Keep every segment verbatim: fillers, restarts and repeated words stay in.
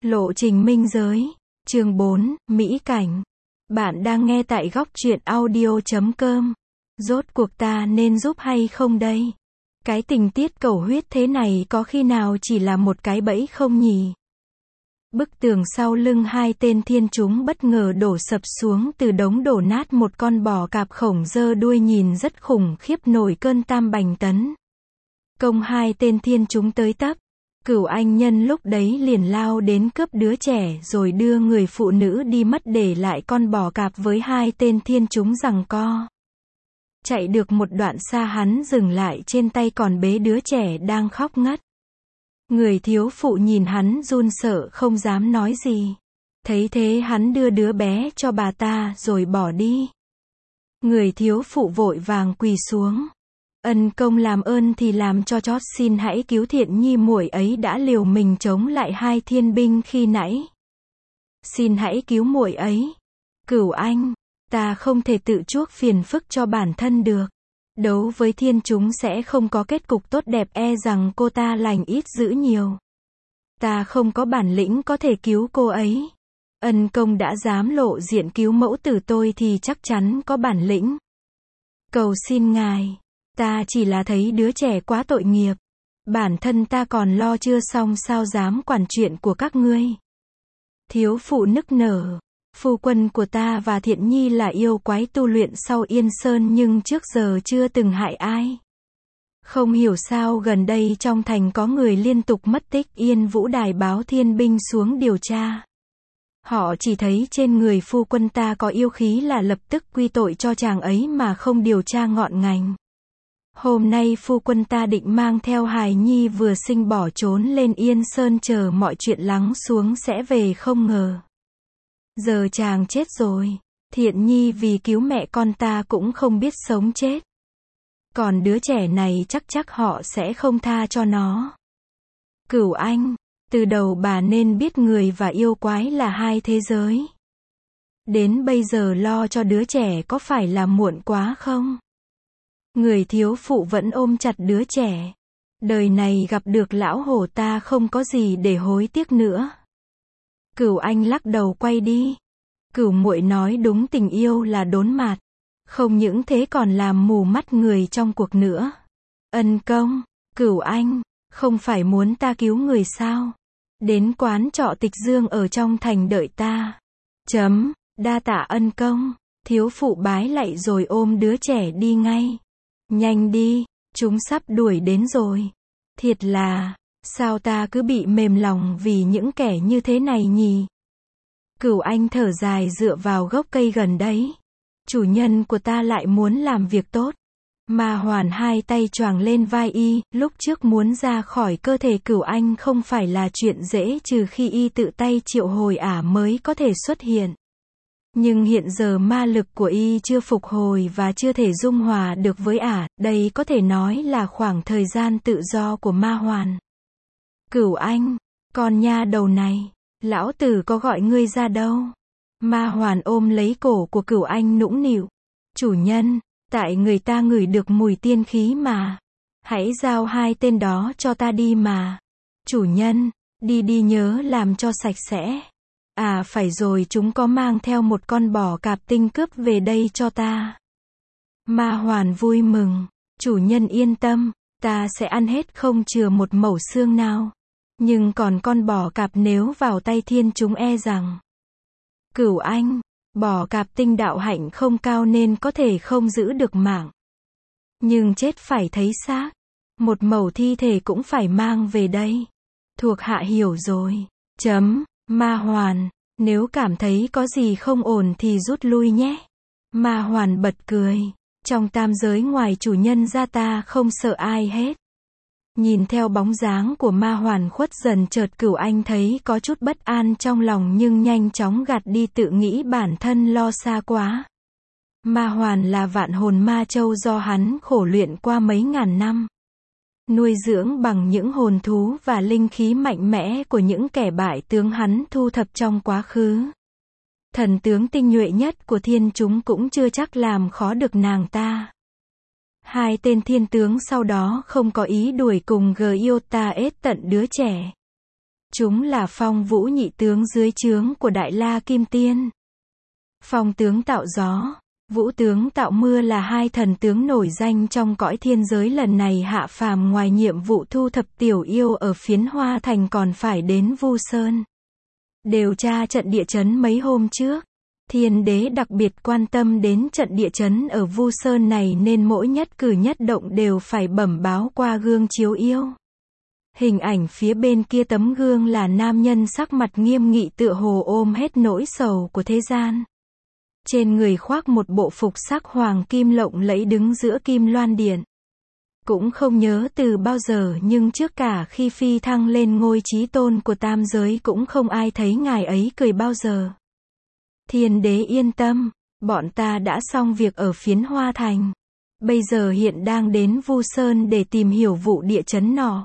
Lộ trình minh giới. Chương bốn, Mỹ cảnh. Bạn đang nghe tại góc truyện audio chấm com. Rốt cuộc ta nên giúp hay không đây? Cái tình tiết cầu huyết thế này có khi nào chỉ là một cái bẫy không nhỉ? Bức tường sau lưng hai tên thiên chúng bất ngờ đổ sập xuống từ đống đổ nát, một con bò cạp khổng giơ đuôi nhìn rất khủng khiếp nổi cơn tam bành tấn. Công hai tên thiên chúng tới tấp. Cửu Anh nhân lúc đấy liền lao đến cướp đứa trẻ rồi đưa người phụ nữ đi mất, để lại con bò cạp với hai tên thiên chúng giằng co. Chạy được một đoạn xa hắn dừng lại trên tay còn bế đứa trẻ đang khóc ngất. Người thiếu phụ nhìn hắn run sợ không dám nói gì. Thấy thế hắn đưa đứa bé cho bà ta rồi bỏ đi. Người thiếu phụ vội vàng quỳ xuống. Ân công làm ơn thì làm cho chót, xin hãy cứu Thiện Nhi muội ấy đã liều mình chống lại hai thiên binh khi nãy. Xin hãy cứu muội ấy. Cửu Anh, ta không thể tự chuốc phiền phức cho bản thân được. Đấu với thiên chúng sẽ không có kết cục tốt đẹp, e rằng cô ta lành ít dữ nhiều. Ta không có bản lĩnh có thể cứu cô ấy. Ân công đã dám lộ diện cứu mẫu tử tôi thì chắc chắn có bản lĩnh. Cầu xin ngài. Ta chỉ là thấy đứa trẻ quá tội nghiệp. Bản thân ta còn lo chưa xong sao dám quản chuyện của các ngươi. Thiếu phụ nức nở. Phu quân của ta và Thiện Nhi là yêu quái tu luyện sau Yên Sơn nhưng trước giờ chưa từng hại ai. Không hiểu sao gần đây trong thành có người liên tục mất tích. Yên Vũ đài báo thiên binh xuống điều tra. Họ chỉ thấy trên người phu quân ta có yêu khí là lập tức quy tội cho chàng ấy mà không điều tra ngọn ngành. Hôm nay phu quân ta định mang theo hài nhi vừa sinh bỏ trốn lên Yên Sơn chờ mọi chuyện lắng xuống sẽ về, không ngờ. Giờ chàng chết rồi. Thiện Nhi vì cứu mẹ con ta cũng không biết sống chết. Còn đứa trẻ này chắc chắc họ sẽ không tha cho nó. Cửu Anh, từ đầu bà nên biết người và yêu quái là hai thế giới. Đến bây giờ lo cho đứa trẻ có phải là muộn quá không? Người thiếu phụ vẫn ôm chặt đứa trẻ. Đời này gặp được lão hổ ta không có gì để hối tiếc nữa. Cửu Anh lắc đầu quay đi. Cửu muội nói đúng, tình yêu là đốn mạt. Không những thế còn làm mù mắt người trong cuộc nữa. Ân công, Cửu Anh, không phải muốn ta cứu người sao? Đến quán trọ Tịch Dương ở trong thành đợi ta. Chấm, đa tạ ân công. Thiếu phụ bái lạy rồi ôm đứa trẻ đi ngay. Nhanh đi, chúng sắp đuổi đến rồi. Thiệt là, sao ta cứ bị mềm lòng vì những kẻ như thế này nhỉ? Cửu Anh thở dài dựa vào gốc cây gần đấy. Chủ nhân của ta lại muốn làm việc tốt. Ma Hoàn hai tay choàng lên vai y, lúc trước muốn ra khỏi cơ thể Cửu Anh không phải là chuyện dễ, trừ khi y tự tay triệu hồi ả mới có thể xuất hiện. Nhưng hiện giờ ma lực của y chưa phục hồi và chưa thể dung hòa được với ả, đây có thể nói là khoảng thời gian tự do của Ma Hoàn. Cửu Anh, con nha đầu này, lão tử có gọi ngươi ra đâu. Ma Hoàn ôm lấy cổ của Cửu Anh nũng nịu. Chủ nhân, tại người ta ngửi được mùi tiên khí mà. Hãy giao hai tên đó cho ta đi mà. Chủ nhân, đi đi nhớ làm cho sạch sẽ. À phải rồi, chúng có mang theo một con bò cạp tinh cướp về đây cho ta. Ma Hoàn vui mừng. Chủ nhân yên tâm, ta sẽ ăn hết không chừa một mẩu xương nào. Nhưng còn con bò cạp nếu vào tay thiên chúng e rằng. Cửu Anh, bò cạp tinh đạo hạnh không cao nên có thể không giữ được mạng. Nhưng chết phải thấy xác. Một mẩu thi thể cũng phải mang về đây. Thuộc hạ hiểu rồi. Chấm. Ma Hoàn, nếu cảm thấy có gì không ổn thì rút lui nhé. Ma Hoàn bật cười. Trong tam giới ngoài chủ nhân ra ta không sợ ai hết. Nhìn theo bóng dáng của Ma Hoàn khuất dần, chợt Cửu Anh thấy có chút bất an trong lòng nhưng nhanh chóng gạt đi, tự nghĩ bản thân lo xa quá. Ma Hoàn là vạn hồn ma châu do hắn khổ luyện qua mấy ngàn năm. Nuôi dưỡng bằng những hồn thú và linh khí mạnh mẽ của những kẻ bại tướng hắn thu thập trong quá khứ. Thần tướng tinh nhuệ nhất của thiên chúng cũng chưa chắc làm khó được nàng ta. Hai tên thiên tướng sau đó không có ý đuổi cùng Giota ết tận đứa trẻ. Chúng là Phong Vũ nhị tướng dưới trướng của Đại La Kim Tiên. Phong tướng tạo gió, Vũ tướng tạo mưa là hai thần tướng nổi danh trong cõi thiên giới lần này hạ phàm, ngoài nhiệm vụ thu thập tiểu yêu ở Phiến Hoa Thành còn phải đến Vu Sơn điều tra trận địa chấn mấy hôm trước. Thiên đế đặc biệt quan tâm đến trận địa chấn ở Vu Sơn này nên mỗi nhất cử nhất động đều phải bẩm báo qua gương chiếu yêu. Hình ảnh phía bên kia tấm gương là nam nhân sắc mặt nghiêm nghị tựa hồ ôm hết nỗi sầu của thế gian. Trên người khoác một bộ phục sắc hoàng kim lộng lẫy đứng giữa kim loan điện. Cũng không nhớ từ bao giờ nhưng trước cả khi phi thăng lên ngôi chí tôn của tam giới cũng không ai thấy ngài ấy cười bao giờ. Thiên đế yên tâm, bọn ta đã xong việc ở Phiến Hoa Thành. Bây giờ hiện đang đến Vu Sơn để tìm hiểu vụ địa chấn nọ.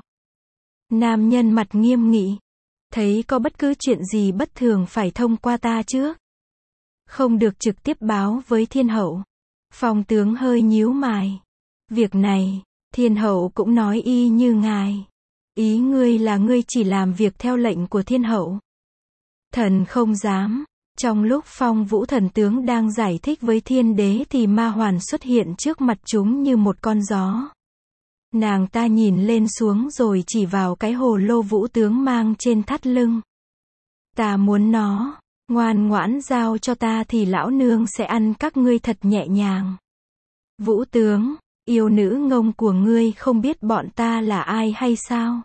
Nam nhân mặt nghiêm nghị. Thấy có bất cứ chuyện gì bất thường phải thông qua ta trước. Không được trực tiếp báo với thiên hậu. Phong tướng hơi nhíu mày. Việc này, thiên hậu cũng nói y như ngài. Ý ngươi là ngươi chỉ làm việc theo lệnh của thiên hậu. Thần không dám. Trong lúc Phong Vũ thần tướng đang giải thích với thiên đế thì Ma Hoàn xuất hiện trước mặt chúng như một con gió. Nàng ta nhìn lên xuống rồi chỉ vào cái hồ lô Vũ tướng mang trên thắt lưng. Ta muốn nó, ngoan ngoãn giao cho ta thì lão nương sẽ ăn các ngươi thật nhẹ nhàng. Vũ tướng, yêu nữ ngông của ngươi không biết bọn ta là ai hay sao?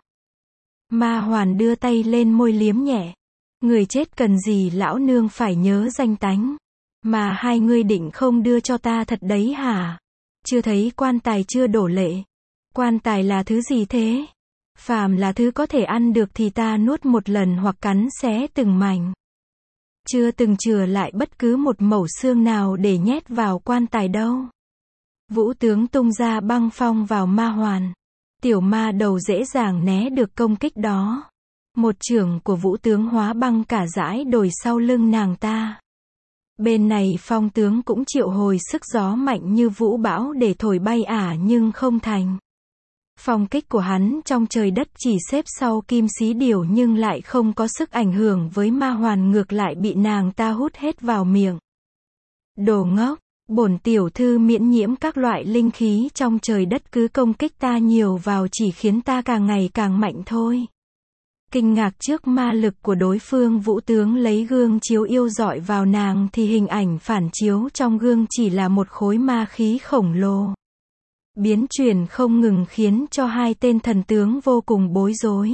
Ma Hoàn đưa tay lên môi liếm nhẹ. Người chết cần gì lão nương phải nhớ danh tánh. Mà hai ngươi định không đưa cho ta thật đấy hả? Chưa thấy quan tài chưa đổ lệ. Quan tài là thứ gì thế? Phàm là thứ có thể ăn được thì ta nuốt một lần hoặc cắn xé từng mảnh. Chưa từng chừa lại bất cứ một mẩu xương nào để nhét vào quan tài đâu. Vũ tướng tung ra băng phong vào Ma Hoàn. Tiểu ma đầu dễ dàng né được công kích đó. Một chưởng của Vũ tướng hóa băng cả dải đồi sau lưng nàng ta. Bên này Phong tướng cũng triệu hồi sức gió mạnh như vũ bão để thổi bay ả nhưng không thành. Phong kích của hắn trong trời đất chỉ xếp sau Kim Xí Điểu nhưng lại không có sức ảnh hưởng với Ma Hoàn, ngược lại bị nàng ta hút hết vào miệng. Đồ ngốc, bổn tiểu thư miễn nhiễm các loại linh khí trong trời đất, cứ công kích ta nhiều vào chỉ khiến ta càng ngày càng mạnh thôi. Kinh ngạc trước ma lực của đối phương, Vũ tướng lấy gương chiếu yêu dọi vào nàng thì hình ảnh phản chiếu trong gương chỉ là một khối ma khí khổng lồ. Biến chuyển không ngừng khiến cho hai tên thần tướng vô cùng bối rối.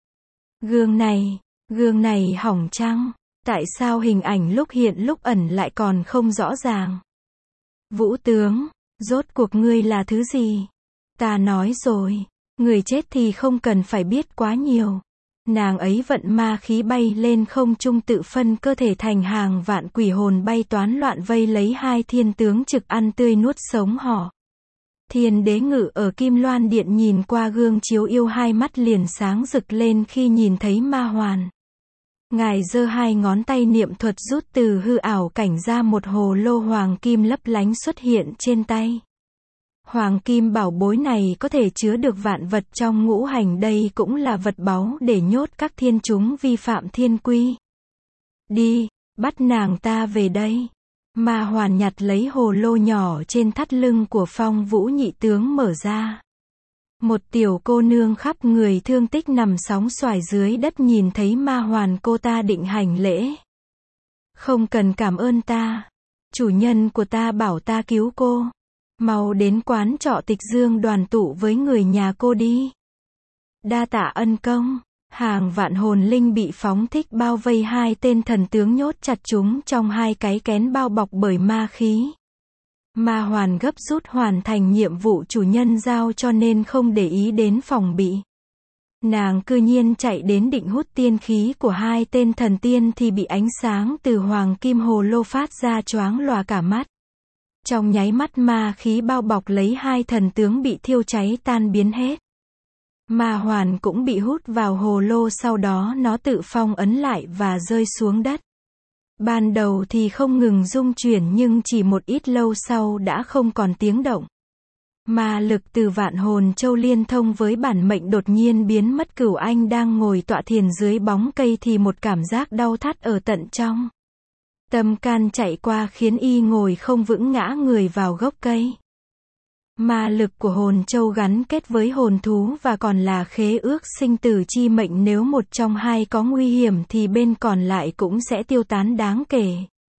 Gương này, gương này hỏng chăng? Tại sao hình ảnh lúc hiện lúc ẩn lại còn không rõ ràng? Vũ tướng, rốt cuộc ngươi là thứ gì? Ta nói rồi, người chết thì không cần phải biết quá nhiều. Nàng ấy vận ma khí bay lên không trung, tự phân cơ thể thành hàng vạn quỷ hồn bay toán loạn vây lấy hai thiên tướng trực ăn tươi nuốt sống họ. Thiên đế ngự ở Kim Loan Điện nhìn qua gương chiếu yêu, hai mắt liền sáng rực lên khi nhìn thấy Ma Hoàn. Ngài giơ hai ngón tay niệm thuật rút từ hư ảo cảnh ra một hồ lô hoàng kim lấp lánh xuất hiện trên tay. Hoàng kim bảo bối này có thể chứa được vạn vật trong ngũ hành, đây cũng là vật báu để nhốt các thiên chúng vi phạm thiên quy. Đi, bắt nàng ta về đây. Ma Hoàn nhặt lấy hồ lô nhỏ trên thắt lưng của Phong Vũ nhị tướng mở ra. Một tiểu cô nương khắp người thương tích nằm sóng xoài dưới đất nhìn thấy Ma Hoàn, cô ta định hành lễ. Không cần cảm ơn ta. Chủ nhân của ta bảo ta cứu cô. Mau đến quán trọ Tịch Dương đoàn tụ với người nhà cô đi. Đa tạ ân công. Hàng vạn hồn linh bị phóng thích bao vây hai tên thần tướng, nhốt chặt chúng trong hai cái kén bao bọc bởi ma khí. Ma Hoàn gấp rút hoàn thành nhiệm vụ chủ nhân giao cho nên không để ý đến phòng bị. Nàng cư nhiên chạy đến định hút tiên khí của hai tên thần tiên thì bị ánh sáng từ hoàng kim hồ lô phát ra choáng lòa cả mắt. Trong nháy mắt ma khí bao bọc lấy hai thần tướng bị thiêu cháy tan biến hết. Ma Hoàn cũng bị hút vào hồ lô, sau đó nó tự phong ấn lại và rơi xuống đất. Ban đầu thì không ngừng rung chuyển nhưng chỉ một ít lâu sau đã không còn tiếng động. Ma lực từ Vạn Hồn Châu liên thông với bản mệnh đột nhiên biến mất. Cửu Anh đang ngồi tọa thiền dưới bóng cây thì một cảm giác đau thắt ở tận trong tâm can chạy qua khiến y ngồi không vững, ngã người vào gốc cây. Ma lực của hồn châu gắn kết với hồn thú và còn là khế ước sinh tử chi mệnh, nếu một trong hai có nguy hiểm thì bên còn lại cũng sẽ tiêu tán đáng kể.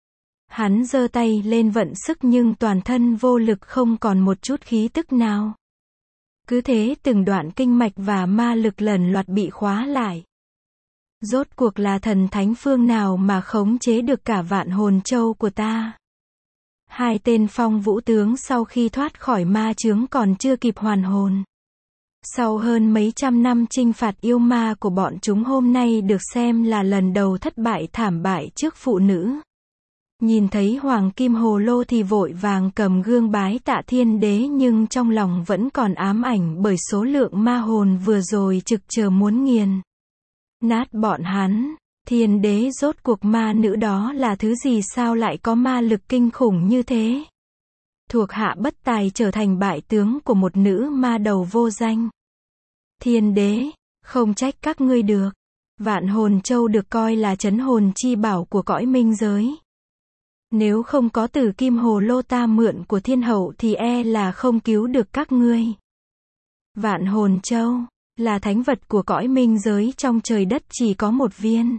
Hắn giơ tay lên vận sức nhưng toàn thân vô lực, không còn một chút khí tức nào. Cứ thế từng đoạn kinh mạch và ma lực lần loạt bị khóa lại. Rốt cuộc là thần thánh phương nào mà khống chế được cả vạn hồn châu của ta? Hai tên phong vũ tướng sau khi thoát khỏi ma chướng còn chưa kịp hoàn hồn. Sau hơn mấy trăm năm chinh phạt yêu ma của bọn chúng, hôm nay được xem là lần đầu thất bại thảm bại trước phụ nữ. Nhìn thấy hoàng kim hồ lô thì vội vàng cầm gương bái tạ thiên đế, nhưng trong lòng vẫn còn ám ảnh bởi số lượng ma hồn vừa rồi trực chờ muốn nghiền nát bọn hắn. Thiên đế, rốt cuộc ma nữ đó là thứ gì, sao lại có ma lực kinh khủng như thế? Thuộc hạ bất tài trở thành bại tướng của một nữ ma đầu vô danh. Thiên đế, không trách các ngươi được. Vạn hồn châu được coi là trấn hồn chi bảo của cõi minh giới. Nếu không có tử kim hồ lô ta mượn của thiên hậu thì e là không cứu được các ngươi. Vạn hồn châu là thánh vật của cõi minh giới, trong trời đất chỉ có một viên.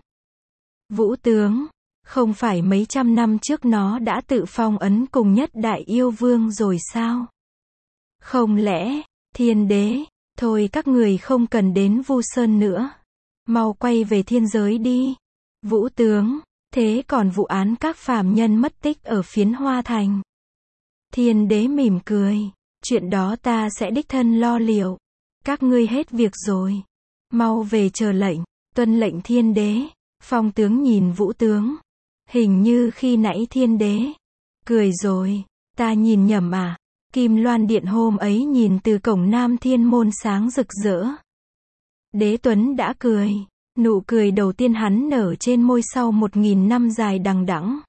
Vũ tướng, không phải mấy trăm năm trước nó đã tự phong ấn cùng nhất đại yêu vương rồi sao? Không lẽ, thiên đế, thôi các người không cần đến Vu Sơn nữa. Mau quay về thiên giới đi. Vũ tướng, thế còn vụ án các phàm nhân mất tích ở Phiến Hoa Thành? Thiên đế mỉm cười, chuyện đó ta sẽ đích thân lo liệu. Các ngươi hết việc rồi. Mau về chờ lệnh. Tuân lệnh thiên đế. Phong tướng nhìn vũ tướng. Hình như khi nãy thiên đế cười rồi. Ta nhìn nhầm à? Kim Loan Điện hôm ấy nhìn từ cổng Nam Thiên Môn sáng rực rỡ. Đế Tuấn đã cười. Nụ cười đầu tiên hắn nở trên môi sau một nghìn năm dài đằng đẵng.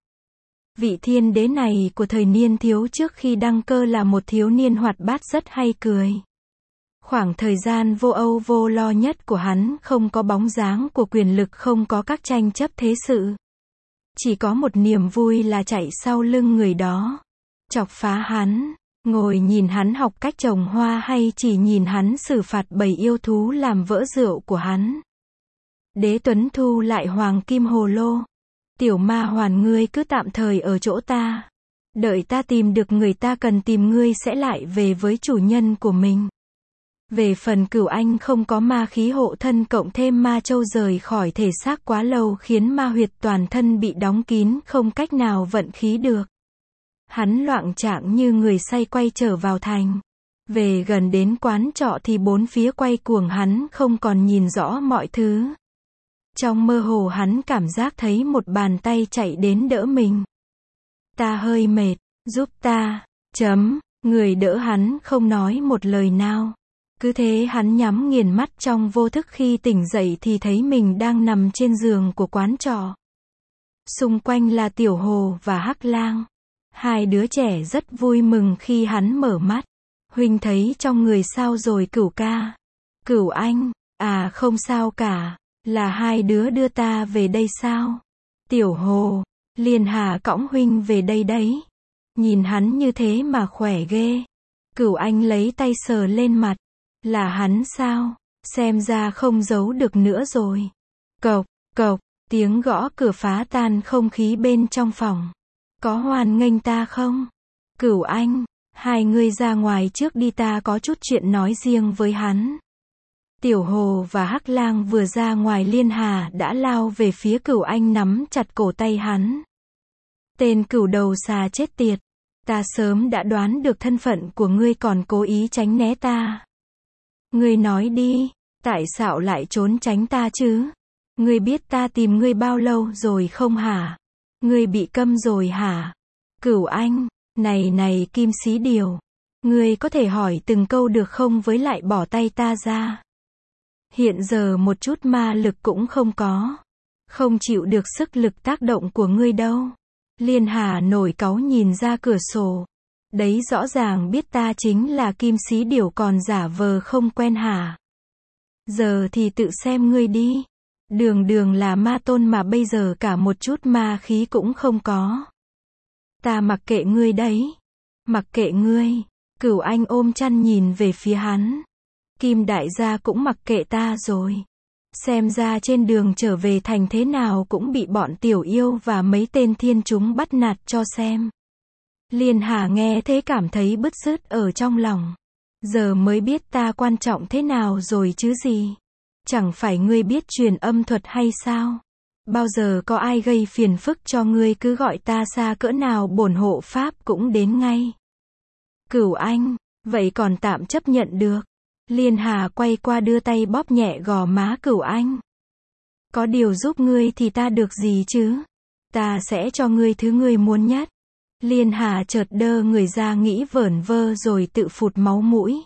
Vị thiên đế này của thời niên thiếu trước khi đăng cơ là một thiếu niên hoạt bát rất hay cười. Khoảng thời gian vô âu vô lo nhất của hắn không có bóng dáng của quyền lực, không có các tranh chấp thế sự. Chỉ có một niềm vui là chạy sau lưng người đó. Chọc phá hắn, ngồi nhìn hắn học cách trồng hoa hay chỉ nhìn hắn xử phạt bầy yêu thú làm vỡ rượu của hắn. Đế Tuấn thu lại hoàng kim hồ lô. Tiểu ma hoàn, ngươi cứ tạm thời ở chỗ ta. Đợi ta tìm được người ta cần tìm, ngươi sẽ lại về với chủ nhân của mình. Về phần Cửu Anh không có ma khí hộ thân cộng thêm ma châu rời khỏi thể xác quá lâu khiến ma huyệt toàn thân bị đóng kín, không cách nào vận khí được. Hắn loạng choạng như người say quay trở vào thành. Về gần đến quán trọ thì bốn phía quay cuồng, hắn không còn nhìn rõ mọi thứ. Trong mơ hồ hắn cảm giác thấy một bàn tay chạy đến đỡ mình. Ta hơi mệt, giúp ta, chấm, người đỡ hắn không nói một lời nào. Cứ thế hắn nhắm nghiền mắt trong vô thức, khi tỉnh dậy thì thấy mình đang nằm trên giường của quán trọ. Xung quanh là Tiểu Hồ và Hắc Lang. Hai đứa trẻ rất vui mừng khi hắn mở mắt. Huynh thấy trong người sao rồi Cửu ca? Cửu Anh, à không sao cả, là hai đứa đưa ta về đây sao? Tiểu Hồ, Liên Hà cõng huynh về đây đấy. Nhìn hắn như thế mà khỏe ghê. Cửu Anh lấy tay sờ lên mặt. Là hắn sao? Xem ra không giấu được nữa rồi. Cộc, cộc, tiếng gõ cửa phá tan không khí bên trong phòng. Có hoan nghênh ta không? Cửu Anh, hai người ra ngoài trước đi, ta có chút chuyện nói riêng với hắn. Tiểu Hồ và Hắc Lang vừa ra ngoài, Liên Hà đã lao về phía Cửu Anh nắm chặt cổ tay hắn. Tên cửu đầu xà chết tiệt. Ta sớm đã đoán được thân phận của ngươi còn cố ý tránh né ta. Ngươi nói đi, tại sao lại trốn tránh ta chứ? Ngươi biết ta tìm ngươi bao lâu rồi không hả? Ngươi bị câm rồi hả? Cửu Anh, này này Kim Xí Điều, ngươi có thể hỏi từng câu được không, với lại bỏ tay ta ra. Hiện giờ một chút ma lực cũng không có. Không chịu được sức lực tác động của ngươi đâu. Liên Hà nổi cáu nhìn ra cửa sổ. Đấy rõ ràng biết ta chính là Kim Sĩ Điểu còn giả vờ không quen hả? Giờ thì tự xem ngươi đi. Đường đường là ma tôn mà bây giờ cả một chút ma khí cũng không có. Ta mặc kệ ngươi đấy. Mặc kệ ngươi. Cửu Anh ôm chăn nhìn về phía hắn. Kim đại gia cũng mặc kệ ta rồi. Xem ra trên đường trở về thành thế nào cũng bị bọn tiểu yêu và mấy tên thiên chúng bắt nạt cho xem. Liên Hà nghe thế cảm thấy bứt rứt ở trong lòng. Giờ mới biết ta quan trọng thế nào rồi chứ gì. Chẳng phải ngươi biết truyền âm thuật hay sao? Bao giờ có ai gây phiền phức cho ngươi cứ gọi ta xa cỡ nào bổn hộ pháp cũng đến ngay. Cửu Anh, vậy còn tạm chấp nhận được. Liên Hà quay qua đưa tay bóp nhẹ gò má Cửu Anh. Có điều giúp ngươi thì ta được gì chứ? Ta sẽ cho ngươi thứ ngươi muốn nhất. Liên Hà chợt đơ người ra nghĩ vởn vơ rồi tự phụt máu mũi.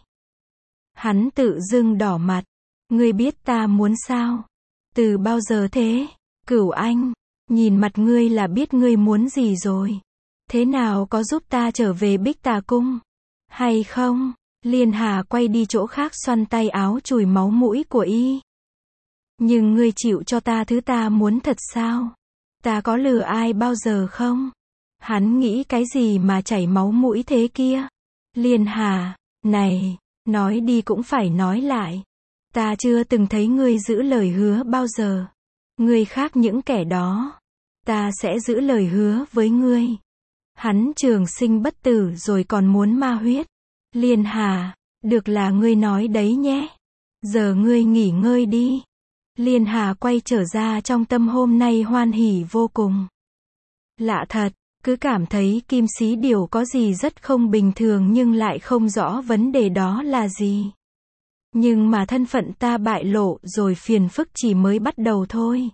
Hắn tự dưng đỏ mặt. Ngươi biết ta muốn sao? Từ bao giờ thế? Cửu Anh, nhìn mặt ngươi là biết ngươi muốn gì rồi. Thế nào có giúp ta trở về Bích Tà Cung? Hay không? Liên Hà quay đi chỗ khác xoăn tay áo chùi máu mũi của y. Nhưng ngươi chịu cho ta thứ ta muốn thật sao? Ta có lừa ai bao giờ không? Hắn nghĩ cái gì mà chảy máu mũi thế kia? Liên Hà, này, nói đi cũng phải nói lại. Ta chưa từng thấy ngươi giữ lời hứa bao giờ. Ngươi khác những kẻ đó. Ta sẽ giữ lời hứa với ngươi. Hắn trường sinh bất tử rồi còn muốn ma huyết. Liên Hà, được là ngươi nói đấy nhé. Giờ ngươi nghỉ ngơi đi. Liên Hà quay trở ra trong tâm hôm nay hoan hỉ vô cùng. Lạ thật, cứ cảm thấy Kim Sĩ Điểu có gì rất không bình thường nhưng lại không rõ vấn đề đó là gì. Nhưng mà thân phận ta bại lộ rồi phiền phức chỉ mới bắt đầu thôi.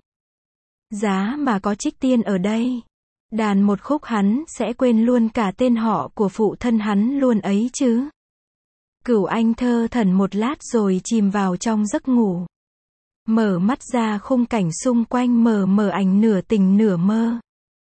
Giá mà có Trích Tiên ở đây. Đàn một khúc hắn sẽ quên luôn cả tên họ của phụ thân hắn luôn ấy chứ. Cửu Anh thơ thẩn một lát rồi chìm vào trong giấc ngủ. Mở mắt ra khung cảnh xung quanh mờ mờ ảnh nửa tình nửa mơ.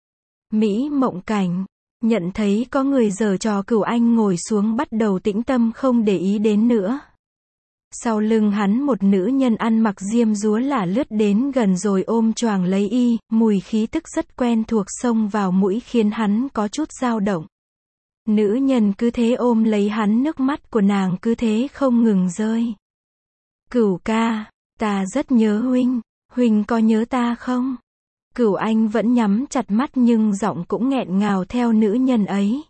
Mỹ mộng cảnh. Nhận thấy có người giở trò Cửu Anh ngồi xuống bắt đầu tĩnh tâm không để ý đến nữa. Sau lưng hắn một nữ nhân ăn mặc diêm dúa lả lướt đến gần rồi ôm choàng lấy y, mùi khí tức rất quen thuộc xông vào mũi khiến hắn có chút dao động. Nữ nhân cứ thế ôm lấy hắn, nước mắt của nàng cứ thế không ngừng rơi. Cửu ca, ta rất nhớ huynh, huynh có nhớ ta không? Cửu Anh vẫn nhắm chặt mắt nhưng giọng cũng nghẹn ngào theo nữ nhân ấy.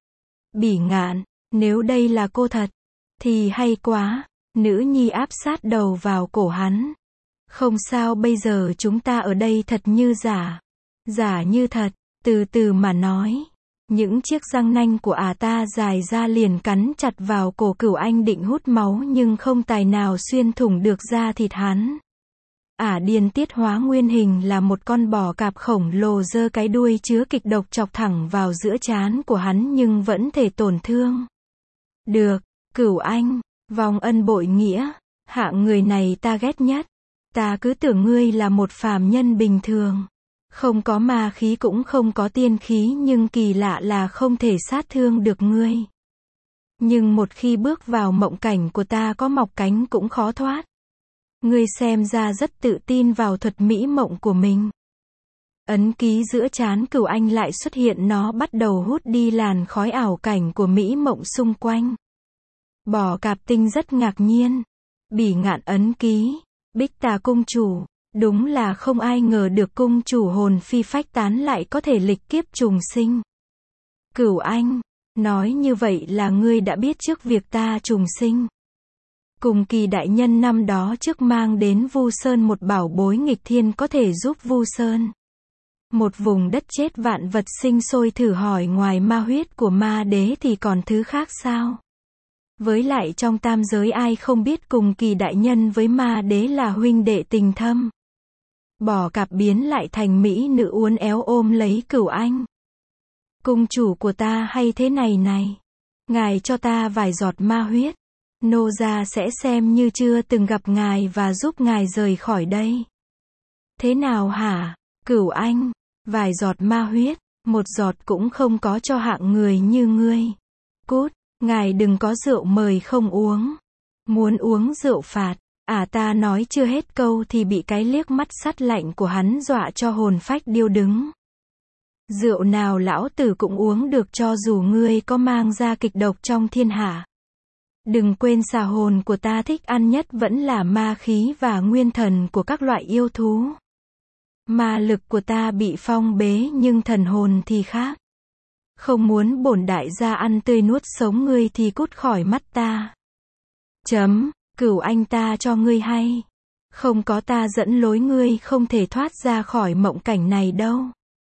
Bỉ Ngạn, nếu đây là cô thật, thì hay quá. Nữ nhi áp sát đầu vào cổ hắn. Không sao, bây giờ chúng ta ở đây thật như giả. Giả như thật, từ từ mà nói. Những chiếc răng nanh của ả ta dài ra liền cắn chặt vào cổ Cửu Anh định hút máu nhưng không tài nào xuyên thủng được da thịt hắn. Ả điên tiết hóa nguyên hình là một con bò cạp khổng lồ giơ cái đuôi chứa kịch độc chọc thẳng vào giữa trán của hắn nhưng vẫn thể tổn thương. Được, Cửu Anh. Vong ân bội nghĩa, hạng người này ta ghét nhất. Ta cứ tưởng ngươi là một phàm nhân bình thường. Không có ma khí cũng không có tiên khí nhưng kỳ lạ là không thể sát thương được ngươi. Nhưng một khi bước vào mộng cảnh của ta có mọc cánh cũng khó thoát. Ngươi xem ra rất tự tin vào thuật mỹ mộng của mình. Ấn ký giữa trán Cửu Anh lại xuất hiện, nó bắt đầu hút đi làn khói ảo cảnh của mỹ mộng xung quanh. Bò cạp tinh rất ngạc nhiên. Bỉ Ngạn ấn ký, Bích Tà cung chủ, đúng là không ai ngờ được cung chủ hồn phi phách tán lại có thể lịch kiếp trùng sinh. Cửu Anh, nói như vậy là ngươi đã biết trước việc ta trùng sinh. Cùng Kỳ đại nhân năm đó trước mang đến Vu Sơn một bảo bối nghịch thiên có thể giúp Vu Sơn. Một vùng đất chết vạn vật sinh sôi, thử hỏi ngoài ma huyết của ma đế thì còn thứ khác sao? Với lại trong tam giới ai không biết cùng Kỳ đại nhân với ma đế là huynh đệ tình thâm. Bò cạp biến lại thành mỹ nữ uốn éo ôm lấy Cửu Anh. Cung chủ của ta hay thế này này. Ngài cho ta vài giọt ma huyết. Nô gia sẽ xem như chưa từng gặp ngài và giúp ngài rời khỏi đây. Thế nào hả, Cửu Anh? Vài giọt ma huyết, một giọt cũng không có cho hạng người như ngươi. Cút, ngài đừng có rượu mời không uống. Muốn uống rượu phạt. À ta nói chưa hết câu thì bị cái liếc mắt sắt lạnh của hắn dọa cho hồn phách điêu đứng. Rượu nào lão tử cũng uống được cho dù ngươi có mang ra kịch độc trong thiên hạ. Đừng quên xà hồn của ta thích ăn nhất vẫn là ma khí và nguyên thần của các loại yêu thú. Ma lực của ta bị phong bế nhưng thần hồn thì khác. Không muốn bổn đại gia ăn tươi nuốt sống ngươi thì cút khỏi mắt ta. Chấm, cửu anh ta cho ngươi hay. Không có ta dẫn lối ngươi không thể thoát ra khỏi mộng cảnh này đâu.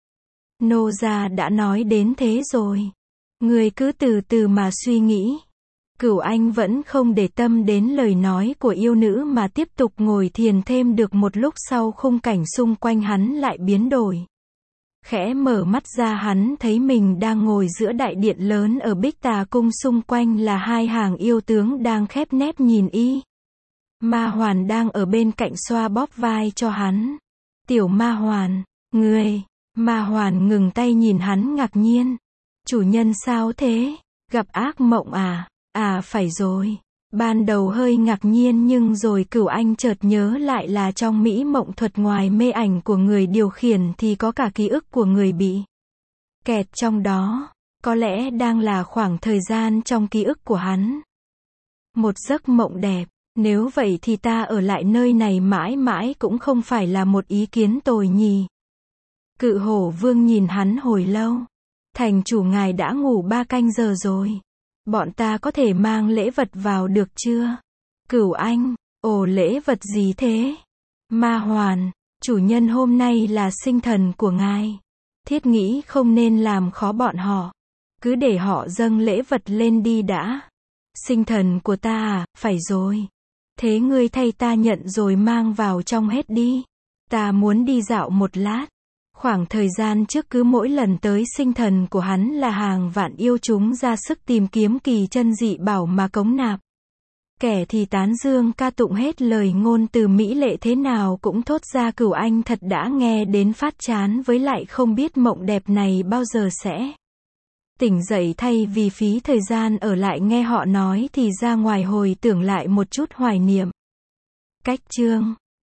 Nô gia đã nói đến thế rồi. Ngươi cứ từ từ mà suy nghĩ. Cửu anh vẫn không để tâm đến lời nói của yêu nữ mà tiếp tục ngồi thiền thêm được một lúc sau khung cảnh xung quanh hắn lại biến đổi. Khẽ mở mắt ra hắn thấy mình đang ngồi giữa đại điện lớn ở Bích Tà Cung, xung quanh là hai hàng yêu tướng đang khép nép nhìn y. Ma Hoàn đang ở bên cạnh xoa bóp vai cho hắn. Tiểu Ma Hoàn, ngươi, Ma Hoàn ngừng tay nhìn hắn ngạc nhiên. Chủ nhân sao thế? Gặp ác mộng à? À phải rồi. Ban đầu hơi ngạc nhiên nhưng rồi Cửu Anh chợt nhớ lại là trong mỹ mộng thuật ngoài mê ảnh của người điều khiển thì có cả ký ức của người bị kẹt trong đó. Có lẽ đang là khoảng thời gian trong ký ức của hắn. Một giấc mộng đẹp. Nếu vậy thì ta ở lại nơi này mãi mãi cũng không phải là một ý kiến tồi nhỉ. Cự Hổ Vương nhìn hắn hồi lâu. Thành chủ ngài đã ngủ ba canh giờ rồi. Bọn ta có thể mang lễ vật vào được chưa? Cửu Anh, ồ lễ vật gì thế? Ma Hoàn, chủ nhân hôm nay là sinh thần của ngài. Thiết nghĩ không nên làm khó bọn họ. Cứ để họ dâng lễ vật lên đi đã. Sinh thần của ta à, phải rồi. Thế ngươi thay ta nhận rồi mang vào trong hết đi. Ta muốn đi dạo một lát. Khoảng thời gian trước cứ mỗi lần tới sinh thần của hắn là hàng vạn yêu chúng ra sức tìm kiếm kỳ chân dị bảo mà cống nạp. Kẻ thì tán dương ca tụng hết lời ngôn từ mỹ lệ thế nào cũng thốt ra Cửu Anh thật đã nghe đến phát chán, với lại không biết mộng đẹp này bao giờ sẽ tỉnh dậy, thay vì phí thời gian ở lại nghe họ nói thì ra ngoài hồi tưởng lại một chút hoài niệm. Cách chương